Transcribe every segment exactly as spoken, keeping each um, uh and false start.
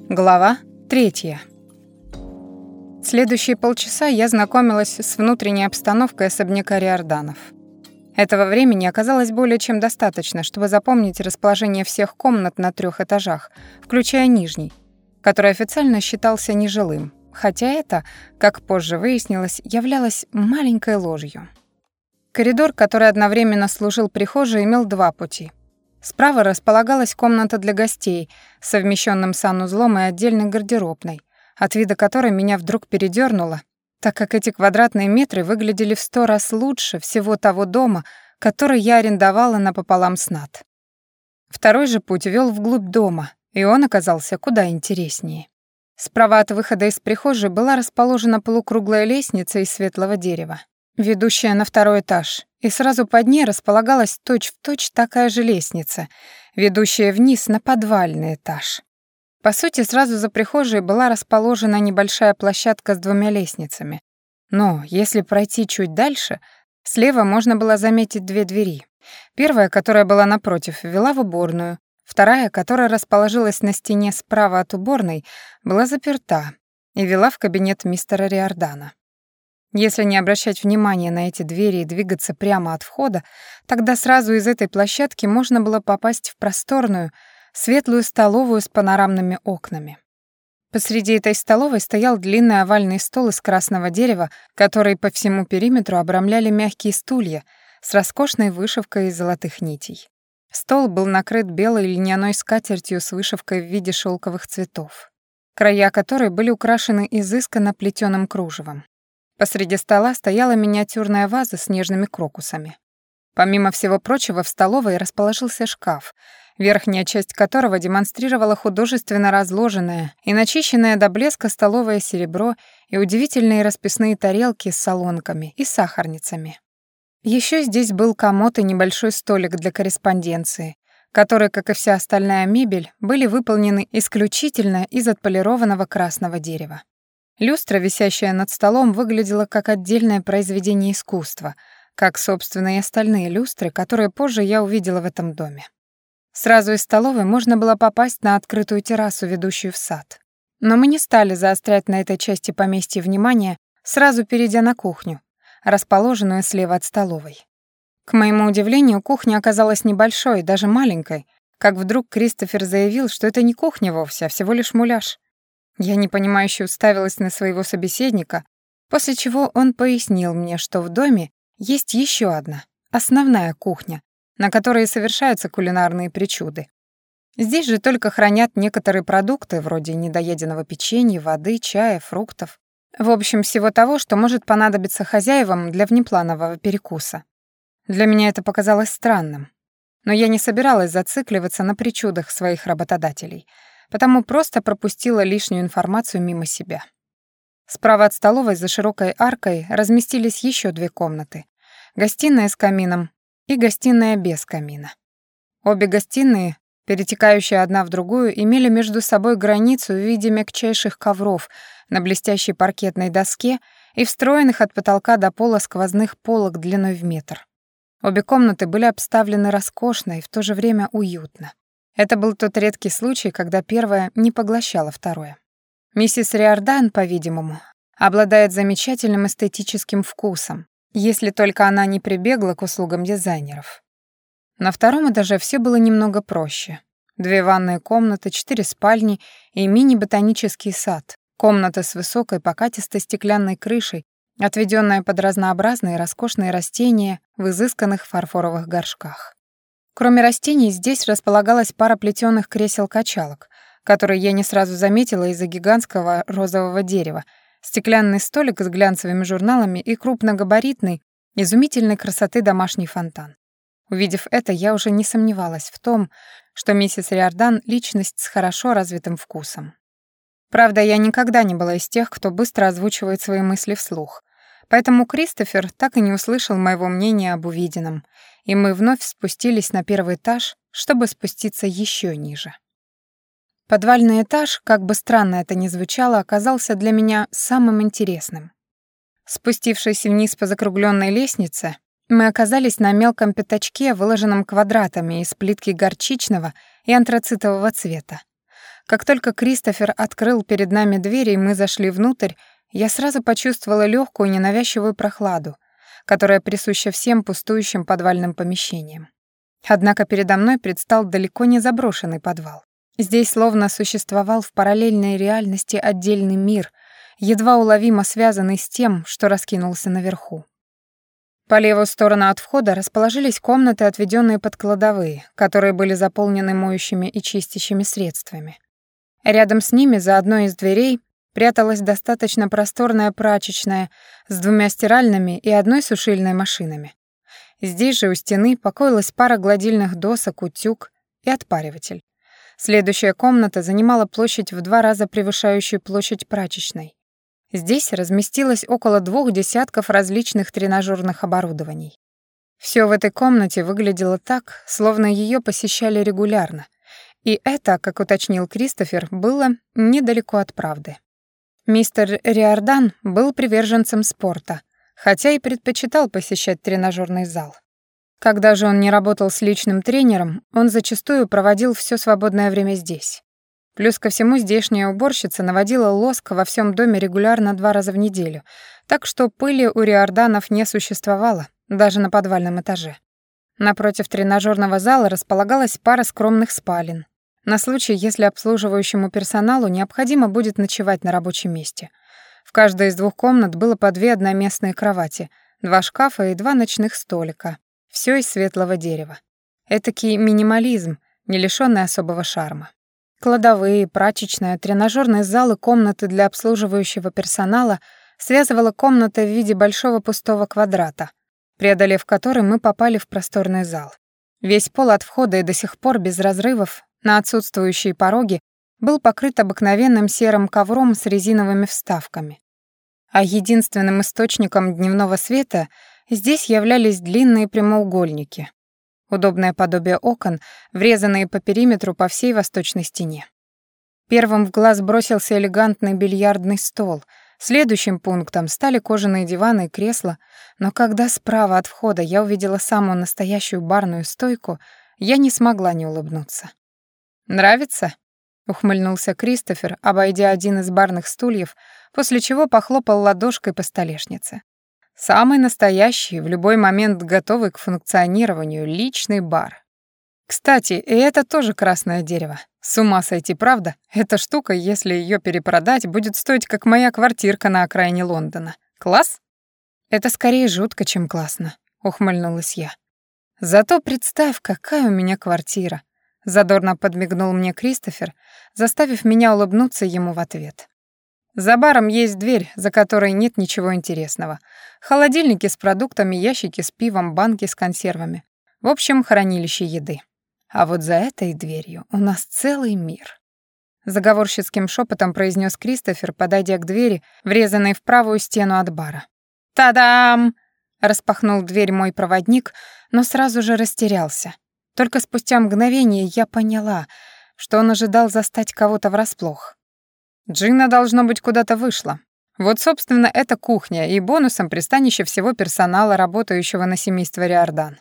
Глава третья. Следующие полчаса я знакомилась с внутренней обстановкой особняка Риорданов. Этого времени оказалось более чем достаточно, чтобы запомнить расположение всех комнат на трех этажах, включая нижний, который официально считался нежилым, хотя это, как позже выяснилось, являлось маленькой ложью. Коридор, который одновременно служил прихожей, имел два пути. Справа располагалась комната для гостей с совмещенным санузлом и отдельной гардеробной, от вида которой меня вдруг передёрнуло, так как эти квадратные метры выглядели в сто раз лучше всего того дома, который я арендовала напополам с Нат. Второй же путь вел вглубь дома, и он оказался куда интереснее. Справа от выхода из прихожей была расположена полукруглая лестница из светлого дерева, ведущая на второй этаж, и сразу под ней располагалась точь-в-точь такая же лестница, ведущая вниз на подвальный этаж. По сути, сразу за прихожей была расположена небольшая площадка с двумя лестницами. Но если пройти чуть дальше, слева можно было заметить две двери. Первая, которая была напротив, вела в уборную, вторая, которая расположилась на стене справа от уборной, была заперта и вела в кабинет мистера Риордана. Если не обращать внимания на эти двери и двигаться прямо от входа, тогда сразу из этой площадки можно было попасть в просторную, светлую столовую с панорамными окнами. Посреди этой столовой стоял длинный овальный стол из красного дерева, который по всему периметру обрамляли мягкие стулья с роскошной вышивкой из золотых нитей. Стол был накрыт белой льняной скатертью с вышивкой в виде шелковых цветов, края которой были украшены изысканно плетёным кружевом. Посреди стола стояла миниатюрная ваза с нежными крокусами. Помимо всего прочего, в столовой расположился шкаф, верхняя часть которого демонстрировала художественно разложенное и начищенное до блеска столовое серебро и удивительные расписные тарелки с солонками и сахарницами. Еще здесь был комод и небольшой столик для корреспонденции, которые, как и вся остальная мебель, были выполнены исключительно из отполированного красного дерева. Люстра, висящая над столом, выглядела как отдельное произведение искусства, как, собственно, и остальные люстры, которые позже я увидела в этом доме. Сразу из столовой можно было попасть на открытую террасу, ведущую в сад. Но мы не стали заострять на этой части поместья внимание, сразу перейдя на кухню, расположенную слева от столовой. К моему удивлению, кухня оказалась небольшой, даже маленькой, как вдруг Кристофер заявил, что это не кухня вовсе, а всего лишь муляж. Я непонимающе уставилась на своего собеседника, после чего он пояснил мне, что в доме есть еще одна, основная кухня, на которой совершаются кулинарные причуды. Здесь же только хранят некоторые продукты, вроде недоеденного печенья, воды, чая, фруктов. В общем, всего того, что может понадобиться хозяевам для внепланового перекуса. Для меня это показалось странным. Но я не собиралась зацикливаться на причудах своих работодателей, потому просто пропустила лишнюю информацию мимо себя. Справа от столовой за широкой аркой разместились еще две комнаты. Гостиная с камином и гостиная без камина. Обе гостиные, перетекающие одна в другую, имели между собой границу в виде мягчайших ковров на блестящей паркетной доске и встроенных от потолка до пола сквозных полок длиной в метр. Обе комнаты были обставлены роскошно и в то же время уютно. Это был тот редкий случай, когда первое не поглощало второе. Миссис Риордан, по-видимому, обладает замечательным эстетическим вкусом, если только она не прибегла к услугам дизайнеров. На втором этаже все было немного проще. Две ванные комнаты, четыре спальни и мини-ботанический сад, комната с высокой покатистой стеклянной крышей, отведенная под разнообразные роскошные растения в изысканных фарфоровых горшках. Кроме растений, здесь располагалась пара плетёных кресел-качалок, которые я не сразу заметила из-за гигантского розового дерева, стеклянный столик с глянцевыми журналами и крупногабаритный, изумительной красоты домашний фонтан. Увидев это, я уже не сомневалась в том, что миссис Риордан — личность с хорошо развитым вкусом. Правда, я никогда не была из тех, кто быстро озвучивает свои мысли вслух, поэтому Кристофер так и не услышал моего мнения об увиденном, и мы вновь спустились на первый этаж, чтобы спуститься еще ниже. Подвальный этаж, как бы странно это ни звучало, оказался для меня самым интересным. Спустившись вниз по закругленной лестнице, мы оказались на мелком пятачке, выложенном квадратами из плитки горчичного и антрацитового цвета. Как только Кристофер открыл перед нами двери, и мы зашли внутрь, я сразу почувствовала легкую ненавязчивую прохладу, которая присуща всем пустующим подвальным помещениям. Однако передо мной предстал далеко не заброшенный подвал. Здесь словно существовал в параллельной реальности отдельный мир, едва уловимо связанный с тем, что раскинулся наверху. По левую сторону от входа расположились комнаты, отведенные под кладовые, которые были заполнены моющими и чистящими средствами. Рядом с ними, за одной из дверей, пряталась достаточно просторная прачечная с двумя стиральными и одной сушильной машинами. Здесь же у стены покоилась пара гладильных досок, утюг и отпариватель. Следующая комната занимала площадь в два раза превышающую площадь прачечной. Здесь разместилось около двух десятков различных тренажерных оборудований. Все в этой комнате выглядело так, словно ее посещали регулярно. И это, как уточнил Кристофер, было недалеко от правды. Мистер Риордан был приверженцем спорта, хотя и предпочитал посещать тренажерный зал. Когда же он не работал с личным тренером, он зачастую проводил все свободное время здесь. Плюс ко всему здешняя уборщица наводила лоск во всем доме регулярно два раза в неделю, так что пыли у Риорданов не существовало, даже на подвальном этаже. Напротив тренажерного зала располагалась пара скромных спален, на случай, если обслуживающему персоналу необходимо будет ночевать на рабочем месте. В каждой из двух комнат было по две одноместные кровати, два шкафа и два ночных столика. Все из светлого дерева. Этакий минимализм, не лишённый особого шарма. Кладовые, прачечная, тренажерный зал и комнаты для обслуживающего персонала связывала комната в виде большого пустого квадрата, преодолев который мы попали в просторный зал. Весь пол от входа и до сих пор без разрывов на отсутствующие пороги был покрыт обыкновенным серым ковром с резиновыми вставками. А единственным источником дневного света здесь являлись длинные прямоугольники, удобное подобие окон, врезанные по периметру по всей восточной стене. Первым в глаз бросился элегантный бильярдный стол, следующим пунктом стали кожаные диваны и кресла, но когда справа от входа я увидела самую настоящую барную стойку, я не смогла не улыбнуться. «Нравится?» — ухмыльнулся Кристофер, обойдя один из барных стульев, после чего похлопал ладошкой по столешнице. «Самый настоящий, в любой момент готовый к функционированию личный бар. Кстати, и это тоже красное дерево. С ума сойти, правда? Эта штука, если ее перепродать, будет стоить, как моя квартирка на окраине Лондона. Класс?» «Это скорее жутко, чем классно», — ухмыльнулась я. «Зато представь, какая у меня квартира», — задорно подмигнул мне Кристофер, заставив меня улыбнуться ему в ответ. «За баром есть дверь, за которой нет ничего интересного. Холодильники с продуктами, ящики с пивом, банки с консервами. В общем, хранилище еды. А вот за этой дверью у нас целый мир». Заговорщицким шепотом произнес Кристофер, подойдя к двери, врезанной в правую стену от бара. «Та-дам!» — распахнул дверь мой проводник, но сразу же растерялся. Только спустя мгновение я поняла, что он ожидал застать кого-то врасплох. Джина, должно быть, куда-то вышла. Вот, собственно, это кухня и бонусом пристанище всего персонала, работающего на семейство Риордан.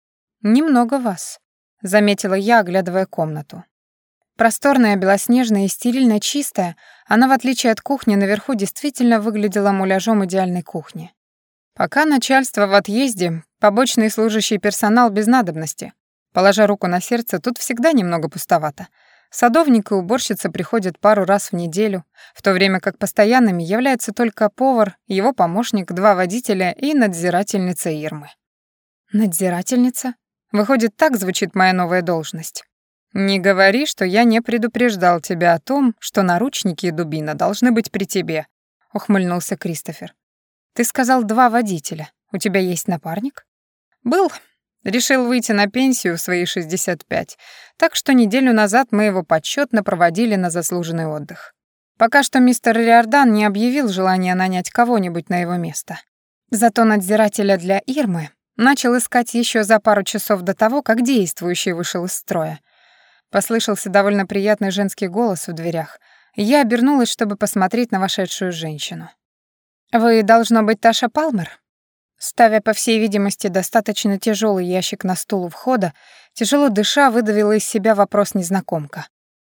«Немного вас», — заметила я, оглядывая комнату. Просторная, белоснежная и стерильно чистая, она, в отличие от кухни, наверху действительно выглядела муляжом идеальной кухни. Пока начальство в отъезде, побочный служащий персонал без надобности. Положа руку на сердце, тут всегда немного пустовато. Садовник и уборщица приходят пару раз в неделю, в то время как постоянными являются только повар, его помощник, два водителя и надзирательница Ирмы. «Надзирательница? Выходит, так звучит моя новая должность. Не говори, что я не предупреждал тебя о том, что наручники и дубина должны быть при тебе», — ухмыльнулся Кристофер. «Ты сказал два водителя. У тебя есть напарник?» «Был. Решил выйти на пенсию в свои шестьдесят пять, так что неделю назад мы его почетно проводили на заслуженный отдых. Пока что мистер Риордан не объявил желания нанять кого-нибудь на его место. Зато надзирателя для Ирмы начал искать еще за пару часов до того, как действующий вышел из строя. Послышался довольно приятный женский голос в дверях, и я обернулась, чтобы посмотреть на вошедшую женщину. «Вы, должно быть, Таша Палмер?» Ставя, по всей видимости, достаточно тяжелый ящик на стул у входа, тяжело дыша, выдавила из себя вопрос незнакомка.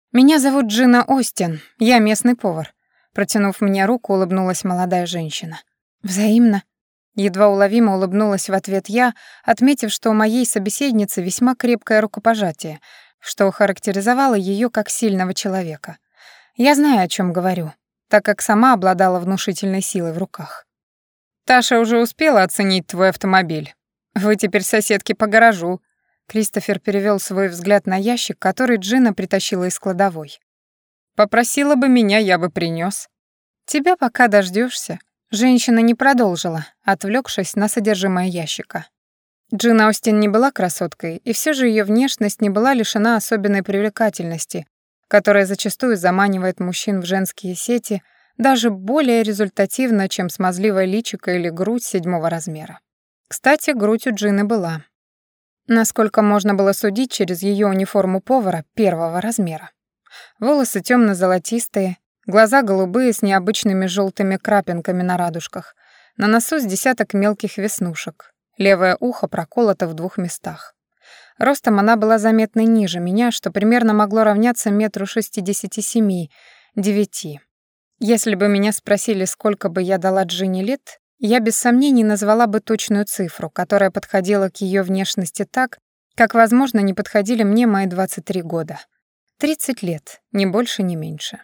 «Меня зовут Джина Остин, я местный повар». Протянув мне руку, улыбнулась молодая женщина. «Взаимно». Едва уловимо улыбнулась в ответ я, отметив, что у моей собеседницы весьма крепкое рукопожатие, что характеризовало ее как сильного человека. Я знаю, о чем говорю, так как сама обладала внушительной силой в руках. «Таша уже успела оценить твой автомобиль. Вы теперь соседки по гаражу». Кристофер перевел свой взгляд на ящик, который Джина притащила из кладовой. «Попросила бы меня, я бы принес. «Тебя пока дождешься. Женщина не продолжила, отвлекшись на содержимое ящика. Джин Остин не была красоткой, и все же ее внешность не была лишена особенной привлекательности, которая зачастую заманивает мужчин в женские сети даже более результативно, чем смазливая личико или грудь седьмого размера. Кстати, грудь у Джины была. Насколько можно было судить через ее униформу повара первого размера. Волосы темно-золотистые, глаза голубые с необычными желтыми крапинками на радужках, на носу с десяток мелких веснушек, левое ухо проколото в двух местах. Ростом она была заметно ниже меня, что примерно могло равняться метру шестидесяти семи, девяти. Если бы меня спросили, сколько бы я дала Джинни лет, я без сомнений назвала бы точную цифру, которая подходила к ее внешности так, как, возможно, не подходили мне мои двадцать три года. тридцать лет, ни больше, ни меньше.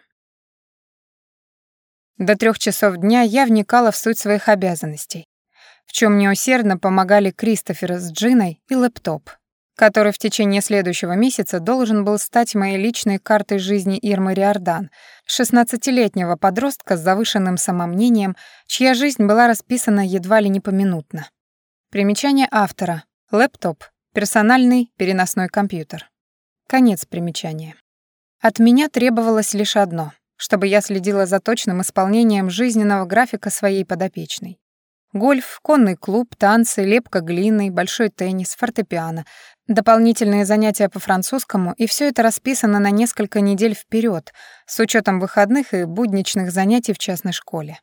До трех часов дня я вникала в суть своих обязанностей, в чем мне усердно помогали Кристофер с Джиной и лэптоп, который в течение следующего месяца должен был стать моей личной картой жизни Ирмы Риордан, шестнадцатилетнего подростка с завышенным самомнением, чья жизнь была расписана едва ли не поминутно. Примечание автора. Лэптоп. Персональный переносной компьютер. Конец примечания. От меня требовалось лишь одно — чтобы я следила за точным исполнением жизненного графика своей подопечной. Гольф, конный клуб, танцы, лепка глиной, большой теннис, фортепиано, дополнительные занятия по французскому, и все это расписано на несколько недель вперед, с учетом выходных и будничных занятий в частной школе.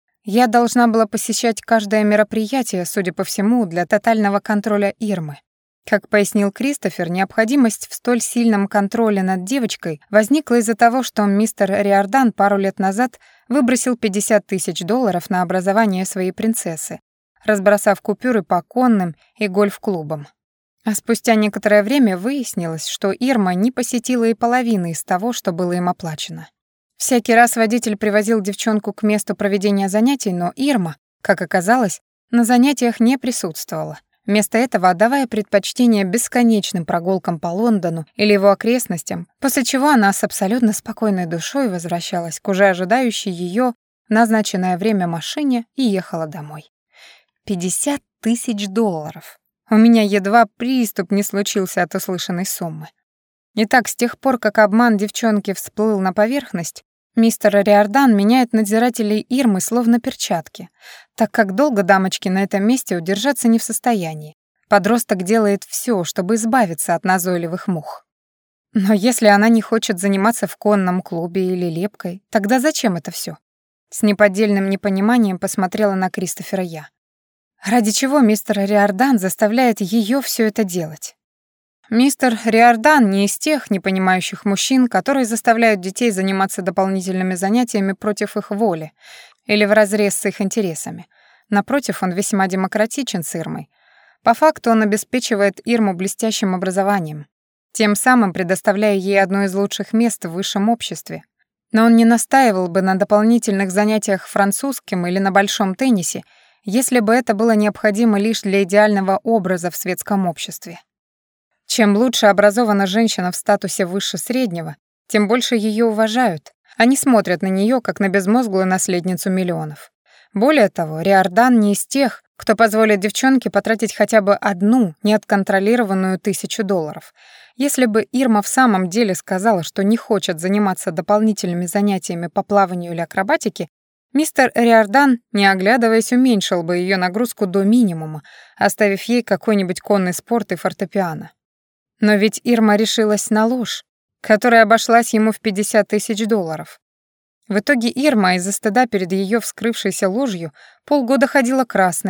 Я должна была посещать каждое мероприятие, судя по всему, для тотального контроля Ирмы. Как пояснил Кристофер, необходимость в столь сильном контроле над девочкой возникла из-за того, что мистер Риордан пару лет назад выбросил пятьдесят тысяч долларов на образование своей принцессы, разбросав купюры по конным и гольф-клубам. А спустя некоторое время выяснилось, что Ирма не посетила и половины из того, что было им оплачено. Всякий раз водитель привозил девчонку к месту проведения занятий, но Ирма, как оказалось, на занятиях не присутствовала. Вместо этого отдавая предпочтение бесконечным прогулкам по Лондону или его окрестностям, после чего она с абсолютно спокойной душой возвращалась к уже ожидающей ее в назначенное время машине и ехала домой. пятьдесят тысяч долларов. У меня едва приступ не случился от услышанной суммы. Итак, с тех пор, как обман девчонки всплыл на поверхность, мистер Риордан меняет надзирателей Ирмы словно перчатки, так как долго дамочки на этом месте удержаться не в состоянии. Подросток делает все, чтобы избавиться от назойливых мух. Но если она не хочет заниматься в конном клубе или лепкой, тогда зачем это все? С неподдельным непониманием посмотрела на Кристофера я. Ради чего мистер Риордан заставляет ее все это делать? Мистер Риордан не из тех непонимающих мужчин, которые заставляют детей заниматься дополнительными занятиями против их воли или вразрез с их интересами. Напротив, он весьма демократичен с Ирмой. По факту он обеспечивает Ирму блестящим образованием, тем самым предоставляя ей одно из лучших мест в высшем обществе. Но он не настаивал бы на дополнительных занятиях французским или на большом теннисе, если бы это было необходимо лишь для идеального образа в светском обществе. Чем лучше образована женщина в статусе выше среднего, тем больше ее уважают. Они смотрят на нее как на безмозглую наследницу миллионов. Более того, Риордан не из тех, кто позволит девчонке потратить хотя бы одну неотконтролированную тысячу долларов. Если бы Ирма в самом деле сказала, что не хочет заниматься дополнительными занятиями по плаванию или акробатике, мистер Риордан, не оглядываясь, уменьшил бы ее нагрузку до минимума, оставив ей какой-нибудь конный спорт и фортепиано. Но ведь Ирма решилась на ложь, которая обошлась ему в пятьдесят тысяч долларов. В итоге Ирма из-за стыда перед ее вскрывшейся ложью полгода ходила красной,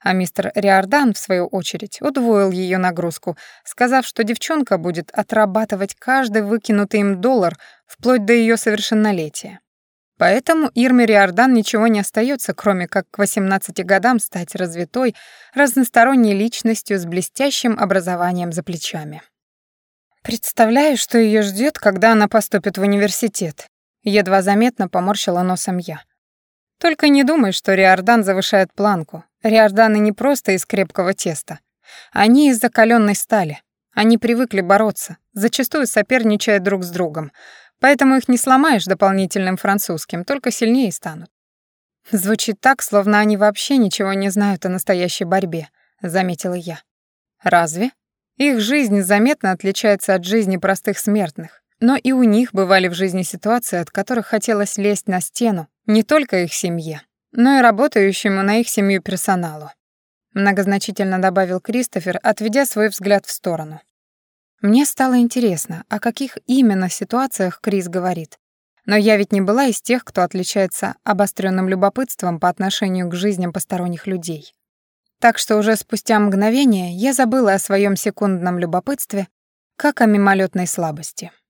А мистер Риордан, в свою очередь, удвоил ее нагрузку, сказав, что девчонка будет отрабатывать каждый выкинутый им доллар вплоть до ее совершеннолетия. Поэтому Ирме Риордан ничего не остается, кроме как к восемнадцати годам стать развитой, разносторонней личностью с блестящим образованием за плечами. Представляю, что ее ждет, когда она поступит в университет. Едва заметно поморщила носом я. Только не думай, что Риордан завышает планку. Риорданы не просто из крепкого теста. Они из закаленной стали. Они привыкли бороться, зачастую соперничая друг с другом. Поэтому их не сломаешь дополнительным французским, только сильнее станут. Звучит так, словно они вообще ничего не знают о настоящей борьбе, заметила я. Разве? Их жизнь заметно отличается от жизни простых смертных. Но и у них бывали в жизни ситуации, от которых хотелось лезть на стену не только их семье, но и работающему на их семью персоналу. Многозначительно добавил Кристофер, отведя свой взгляд в сторону. Мне стало интересно, о каких именно ситуациях Крис говорит. Но я ведь не была из тех, кто отличается обостренным любопытством по отношению к жизням посторонних людей. Так что уже спустя мгновение я забыла о своем секундном любопытстве, как о мимолетной слабости.